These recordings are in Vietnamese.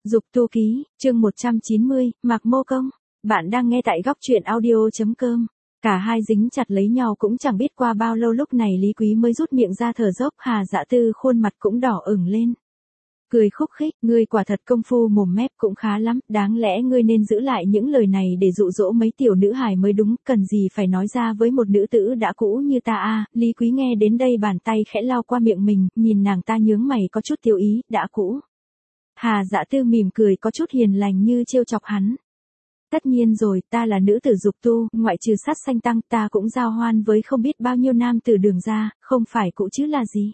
Dục tu ký, chương 190, Mạc Mô Công. Bạn đang nghe tại góc truyện audio.com. Cả hai dính chặt lấy nhau cũng chẳng biết qua bao lâu, lúc này Lý Quý mới rút miệng ra thở dốc. Hà Dạ Tư khuôn mặt cũng đỏ ửng lên. Cười khúc khích, ngươi quả thật công phu mồm mép cũng khá lắm, đáng lẽ ngươi nên giữ lại những lời này để dụ dỗ mấy tiểu nữ hài mới đúng, cần gì phải nói ra với một nữ tử đã cũ như ta a. Lý Quý nghe đến đây bàn tay khẽ lau qua miệng mình, nhìn nàng ta nhướng mày có chút tiêu ý, đã cũ. Hà Dạ Tư mỉm cười có chút hiền lành như trêu chọc hắn. Tất nhiên rồi, ta là nữ tử dục tu, ngoại trừ sát sanh tăng, ta cũng giao hoan với không biết bao nhiêu nam tử đường ra, không phải cũ chứ là gì.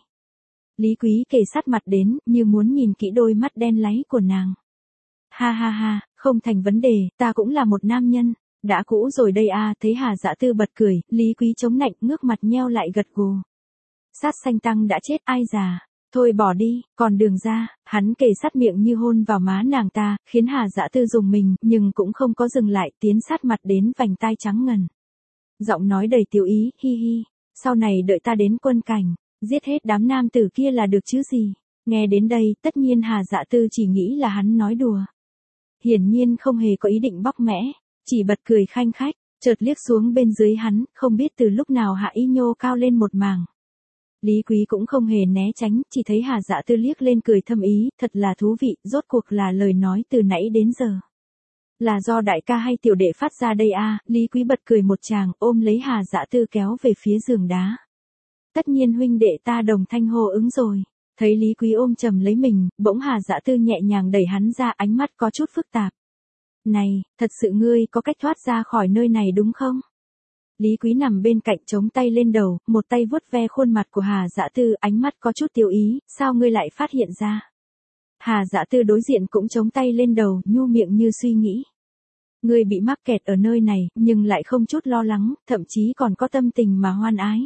Lý Quý kề sát mặt đến, như muốn nhìn kỹ đôi mắt đen láy của nàng. Ha ha ha, không thành vấn đề, ta cũng là một nam nhân, đã cũ rồi đây a. Thấy Hà Dạ Tư bật cười, Lý Quý chống nạnh, ngước mặt nheo lại gật gù. Sát sanh tăng đã chết, ai già. Thôi bỏ đi, còn đường ra, hắn kề sát miệng như hôn vào má nàng ta, khiến Hà Dạ Tư rùng mình, nhưng cũng không có dừng lại, tiến sát mặt đến vành tai trắng ngần. Giọng nói đầy tiểu ý, hi hi, sau này đợi ta đến quân cảnh, giết hết đám nam tử kia là được chứ gì. Nghe đến đây, tất nhiên Hà Dạ Tư chỉ nghĩ là hắn nói đùa. Hiển nhiên không hề có ý định bóc mẽ, chỉ bật cười khanh khách, chợt liếc xuống bên dưới hắn, không biết từ lúc nào hạ y nhô cao lên một mảng. Lý Quý cũng không hề né tránh, chỉ thấy Hà Dạ Tư liếc lên cười thâm ý, thật là thú vị, rốt cuộc là lời nói từ nãy đến giờ. Là do đại ca hay tiểu đệ phát ra đây a? Lý Quý bật cười một tràng, ôm lấy Hà Dạ Tư kéo về phía giường đá. Tất nhiên huynh đệ ta đồng thanh hô ứng rồi. Thấy Lý Quý ôm chầm lấy mình, bỗng Hà Dạ Tư nhẹ nhàng đẩy hắn ra, ánh mắt có chút phức tạp. Này, thật sự ngươi có cách thoát ra khỏi nơi này đúng không? Lý Quý nằm bên cạnh chống tay lên đầu, một tay vuốt ve khuôn mặt của Hà Dạ Tư, ánh mắt có chút tiêu ý, sao ngươi lại phát hiện ra? Hà Dạ Tư đối diện cũng chống tay lên đầu, nhu miệng như suy nghĩ. Ngươi bị mắc kẹt ở nơi này, nhưng lại không chút lo lắng, thậm chí còn có tâm tình mà hoan ái.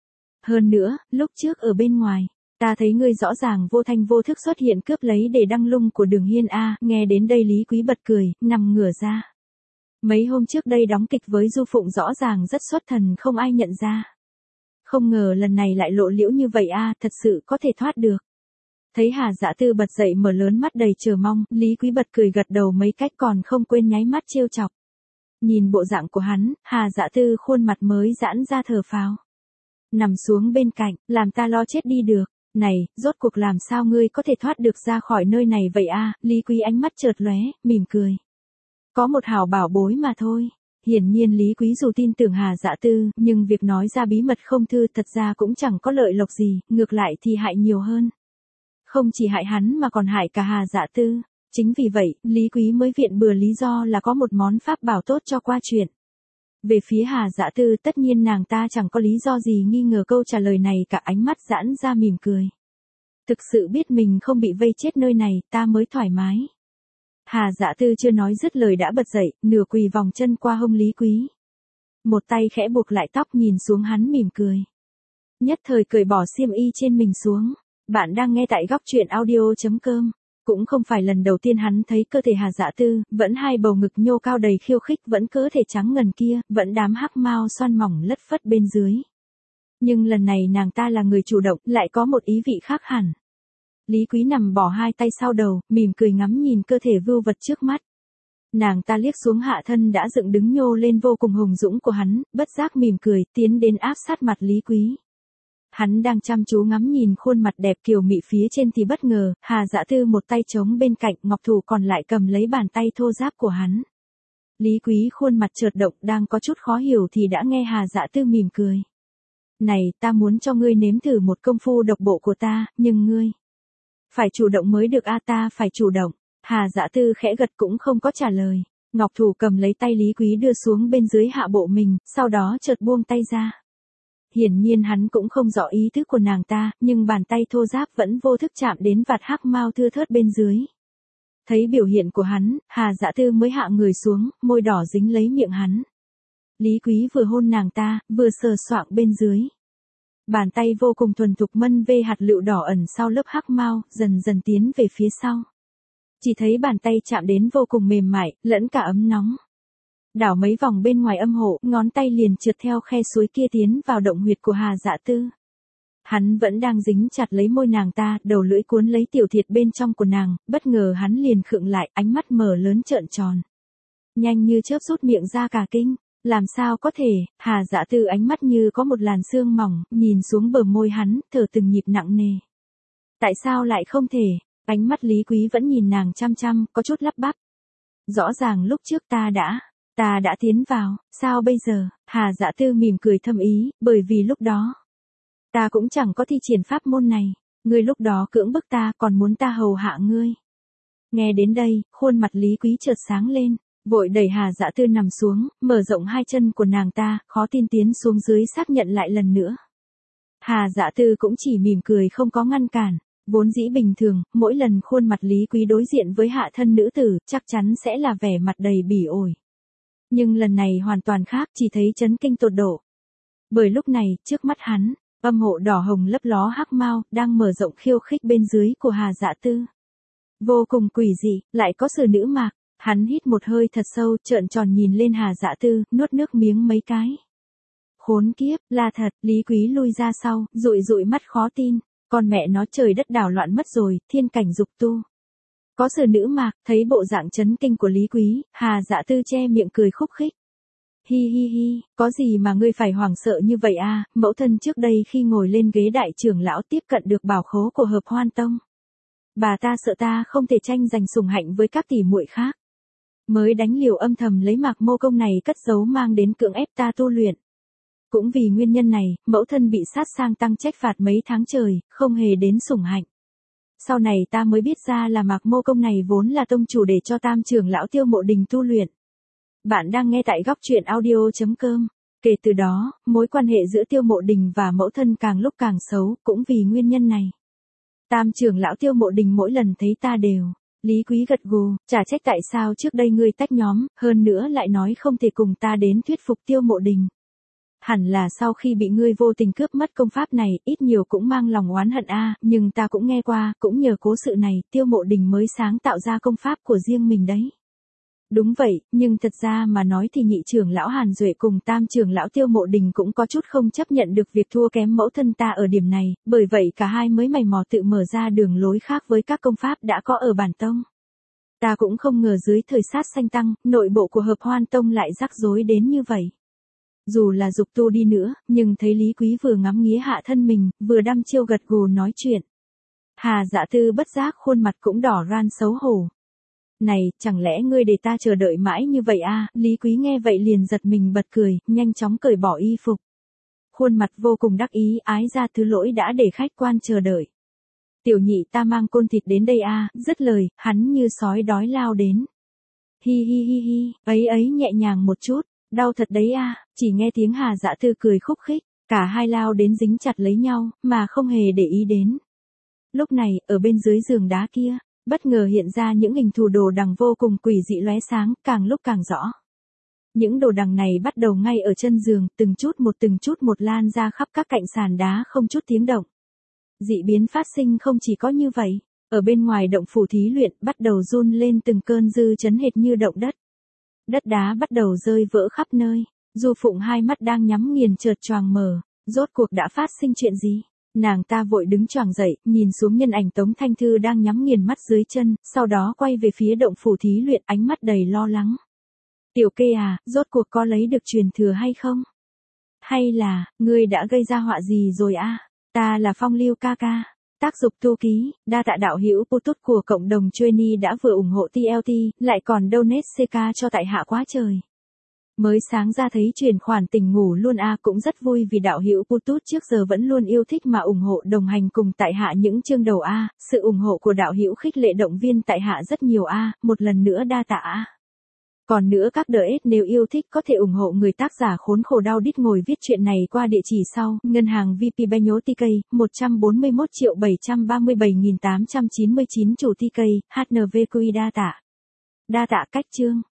Hơn nữa, lúc trước ở bên ngoài, ta thấy ngươi rõ ràng vô thanh vô thức xuất hiện cướp lấy để đăng lung của Đường Hiên a. Nghe đến đây Lý Quý bật cười, nằm ngửa ra. Mấy hôm trước đây đóng kịch với Du Phụng rõ ràng rất xuất thần, không ai nhận ra. Không ngờ lần này lại lộ liễu như vậy a, thật sự có thể thoát được. Thấy Hà Dạ Tư bật dậy mở lớn mắt đầy chờ mong, Lý Quý bật cười gật đầu mấy cách còn không quên nháy mắt trêu chọc. Nhìn bộ dạng của hắn, Hà Dạ Tư khuôn mặt mới giãn ra thở phào. Nằm xuống bên cạnh, làm ta lo chết đi được. Này, rốt cuộc làm sao ngươi có thể thoát được ra khỏi nơi này vậy a? Lý Quý ánh mắt chợt lóe, mỉm cười. Có một hảo bảo bối mà thôi. Hiển nhiên Lý Quý dù tin tưởng Hà Dạ Tư, nhưng việc nói ra bí mật không thư thật ra cũng chẳng có lợi lộc gì, ngược lại thì hại nhiều hơn. Không chỉ hại hắn mà còn hại cả Hà Dạ Tư. Chính vì vậy, Lý Quý mới viện bừa lý do là có một món pháp bảo tốt cho qua chuyện. Về phía Hà Dạ Tư, tất nhiên nàng ta chẳng có lý do gì nghi ngờ câu trả lời này cả, ánh mắt giãn ra mỉm cười. Thực sự biết mình không bị vây chết nơi này, ta mới thoải mái. Hà Dạ Tư chưa nói dứt lời đã bật dậy, nửa quỳ vòng chân qua hông Lý Quý. Một tay khẽ buộc lại tóc, nhìn xuống hắn mỉm cười. Nhất thời cởi bỏ xiêm y trên mình xuống. Bạn đang nghe tại góc truyện audio.com. Cũng không phải lần đầu tiên hắn thấy cơ thể Hà Dạ Tư, vẫn hai bầu ngực nhô cao đầy khiêu khích, vẫn cơ thể trắng ngần kia, vẫn đám hắc mao xoăn mỏng lất phất bên dưới. Nhưng lần này nàng ta là người chủ động, lại có một ý vị khác hẳn. Lý Quý nằm bỏ hai tay sau đầu, mỉm cười ngắm nhìn cơ thể vưu vật trước mắt. Nàng ta liếc xuống hạ thân đã dựng đứng nhô lên vô cùng hùng dũng của hắn, bất giác mỉm cười, tiến đến áp sát mặt Lý Quý. Hắn đang chăm chú ngắm nhìn khuôn mặt đẹp kiều mị phía trên thì bất ngờ, Hà Dạ Tư một tay chống bên cạnh, ngọc thủ còn lại cầm lấy bàn tay thô ráp của hắn. Lý Quý khuôn mặt chợt động, đang có chút khó hiểu thì đã nghe Hà Dạ Tư mỉm cười. Này, ta muốn cho ngươi nếm thử một công phu độc bộ của ta, nhưng ngươi phải chủ động mới được a. Ta phải chủ động. Hà Dạ Tư khẽ gật cũng không có trả lời. Ngọc thủ cầm lấy tay Lý Quý đưa xuống bên dưới hạ bộ mình, sau đó chợt buông tay ra. Hiển nhiên hắn cũng không rõ ý thức của nàng ta, nhưng bàn tay thô ráp vẫn vô thức chạm đến vạt hắc mao thưa thớt bên dưới. Thấy biểu hiện của hắn, Hà Dạ Tư mới hạ người xuống, môi đỏ dính lấy miệng hắn. Lý Quý vừa hôn nàng ta, vừa sờ soạng bên dưới. Bàn tay vô cùng thuần thục mân vê hạt lựu đỏ ẩn sau lớp hắc mao, dần dần tiến về phía sau. Chỉ thấy bàn tay chạm đến vô cùng mềm mại, lẫn cả ấm nóng. Đảo mấy vòng bên ngoài âm hộ, ngón tay liền trượt theo khe suối kia tiến vào động huyệt của Hà Dạ Tư. Hắn vẫn đang dính chặt lấy môi nàng ta, đầu lưỡi cuốn lấy tiểu thiệt bên trong của nàng, bất ngờ hắn liền khựng lại, ánh mắt mở lớn trợn tròn. Nhanh như chớp rút miệng ra cả kinh. Làm sao có thể, Hà Dạ Tư ánh mắt như có một làn sương mỏng, nhìn xuống bờ môi hắn, thở từng nhịp nặng nề. Tại sao lại không thể? Ánh mắt Lý Quý vẫn nhìn nàng chăm chăm, có chút lắp bắp. Rõ ràng lúc trước ta đã tiến vào, sao bây giờ? Hà Dạ Tư mỉm cười thâm ý, bởi vì lúc đó ta cũng chẳng có thi triển pháp môn này, ngươi lúc đó cưỡng bức ta, còn muốn ta hầu hạ ngươi. Nghe đến đây, khuôn mặt Lý Quý chợt sáng lên, vội đẩy Hà Dạ Tư nằm xuống, mở rộng hai chân của nàng ta, khó tin tiến xuống dưới xác nhận lại lần nữa. Hà Dạ Tư cũng chỉ mỉm cười không có ngăn cản. Vốn dĩ bình thường, mỗi lần khuôn mặt Lý Quý đối diện với hạ thân nữ tử, chắc chắn sẽ là vẻ mặt đầy bỉ ổi. Nhưng lần này hoàn toàn khác, chỉ thấy chấn kinh tột độ. Bởi lúc này, trước mắt hắn, âm hộ đỏ hồng lấp ló hắc mao, đang mở rộng khiêu khích bên dưới của Hà Dạ Tư. Vô cùng quỷ dị, lại có sự nữ mạc. Hắn hít một hơi thật sâu, trợn tròn nhìn lên Hà Dạ Tư, nuốt nước miếng mấy cái. Khốn kiếp, là thật, Lý Quý lui ra sau, dụi dụi mắt khó tin. Con mẹ nó, trời đất đảo loạn mất rồi, thiên cảnh dục tu. Có sự nữ mạc, thấy bộ dạng chấn kinh của Lý Quý, Hà Dạ Tư che miệng cười khúc khích. Hi hi hi, có gì mà ngươi phải hoảng sợ như vậy à, mẫu thân trước đây khi ngồi lên ghế đại trưởng lão tiếp cận được bảo khố của Hợp Hoan Tông. Bà ta sợ ta không thể tranh giành sủng hạnh với các tỷ muội khác. Mới đánh liều âm thầm lấy Mạc Mô Công này cất giấu mang đến cưỡng ép ta tu luyện. Cũng vì nguyên nhân này, mẫu thân bị sát sang tăng trách phạt mấy tháng trời, không hề đến sủng hạnh. Sau này ta mới biết ra là Mạc Mô Công này vốn là tông chủ để cho tam trưởng lão Tiêu Mộ Đình tu luyện. Bạn đang nghe tại góc truyện audio.com. Kể từ đó, mối quan hệ giữa Tiêu Mộ Đình và mẫu thân càng lúc càng xấu, cũng vì nguyên nhân này. Tam trưởng lão Tiêu Mộ Đình mỗi lần thấy ta đều. Lý Quý gật gù, chả trách tại sao trước đây ngươi tách nhóm, hơn nữa lại nói không thể cùng ta đến thuyết phục Tiêu Mộ Đình. Hẳn là sau khi bị ngươi vô tình cướp mất công pháp này, ít nhiều cũng mang lòng oán hận a, nhưng ta cũng nghe qua, cũng nhờ cố sự này, Tiêu Mộ Đình mới sáng tạo ra công pháp của riêng mình đấy. Đúng vậy, nhưng thật ra mà nói thì nhị trưởng lão Hàn Duệ cùng tam trưởng lão Tiêu Mộ Đình cũng có chút không chấp nhận được việc thua kém mẫu thân ta ở điểm này, bởi vậy cả hai mới mày mò tự mở ra đường lối khác với các công pháp đã có ở bản tông. Ta cũng không ngờ dưới thời sát sanh tăng, nội bộ của Hợp Hoan Tông lại rắc rối đến như vậy. Dù là dục tu đi nữa, nhưng thấy Lý Quý vừa ngắm nghía hạ thân mình, vừa đăm chiêu gật gù nói chuyện. Hà Dạ Tư bất giác khuôn mặt cũng đỏ ran xấu hổ. Này, chẳng lẽ ngươi để ta chờ đợi mãi như vậy à? Lý Quý nghe vậy liền giật mình bật cười, nhanh chóng cởi bỏ y phục. Khuôn mặt vô cùng đắc ý, ái ra thứ lỗi đã để khách quan chờ đợi. Tiểu nhị, ta mang côn thịt đến đây à, dứt lời, hắn như sói đói lao đến. Hi hi hi hi, ấy nhẹ nhàng một chút, đau thật đấy à, chỉ nghe tiếng Hà Dạ Tư cười khúc khích, cả hai lao đến dính chặt lấy nhau, mà không hề để ý đến. Lúc này, ở bên dưới giường đá kia, bất ngờ hiện ra những hình thù đồ đằng vô cùng quỷ dị lóe sáng, càng lúc càng rõ. Những đồ đằng này bắt đầu ngay ở chân giường, từng chút một lan ra khắp các cạnh sàn đá không chút tiếng động. Dị biến phát sinh không chỉ có như vậy, ở bên ngoài động phủ thí luyện bắt đầu run lên từng cơn dư chấn hệt như động đất. Đất đá bắt đầu rơi vỡ khắp nơi, Du Phụng hai mắt đang nhắm nghiền chợt choàng mở, rốt cuộc đã phát sinh chuyện gì? Nàng ta vội đứng choàng dậy, nhìn xuống nhân ảnh Tống Thanh Thư đang nhắm nghiền mắt dưới chân, sau đó quay về phía động phủ thí luyện, ánh mắt đầy lo lắng. Tiểu Kê à, rốt cuộc có lấy được truyền thừa hay không? Hay là, ngươi đã gây ra họa gì rồi à? Ta là Phong Lưu ca ca. Tác dục tu ký, đa tạ đạo hữu Putut của cộng đồng Trainee đã vừa ủng hộ TLT, lại còn donate CK cho tại hạ quá trời. Mới sáng ra thấy chuyển khoản tỉnh ngủ luôn a, cũng rất vui vì đạo hữu Putut trước giờ vẫn luôn yêu thích mà ủng hộ đồng hành cùng tại hạ những chương đầu a, sự ủng hộ của đạo hữu khích lệ động viên tại hạ rất nhiều a, một lần nữa đa tạ a. Còn nữa các DS nếu yêu thích có thể ủng hộ người tác giả khốn khổ đau đít ngồi viết chuyện này qua địa chỉ sau, ngân hàng VP Bank TK, 141.737.899 chủ TK, HNVQI đa tạ. Đa tạ cách chương.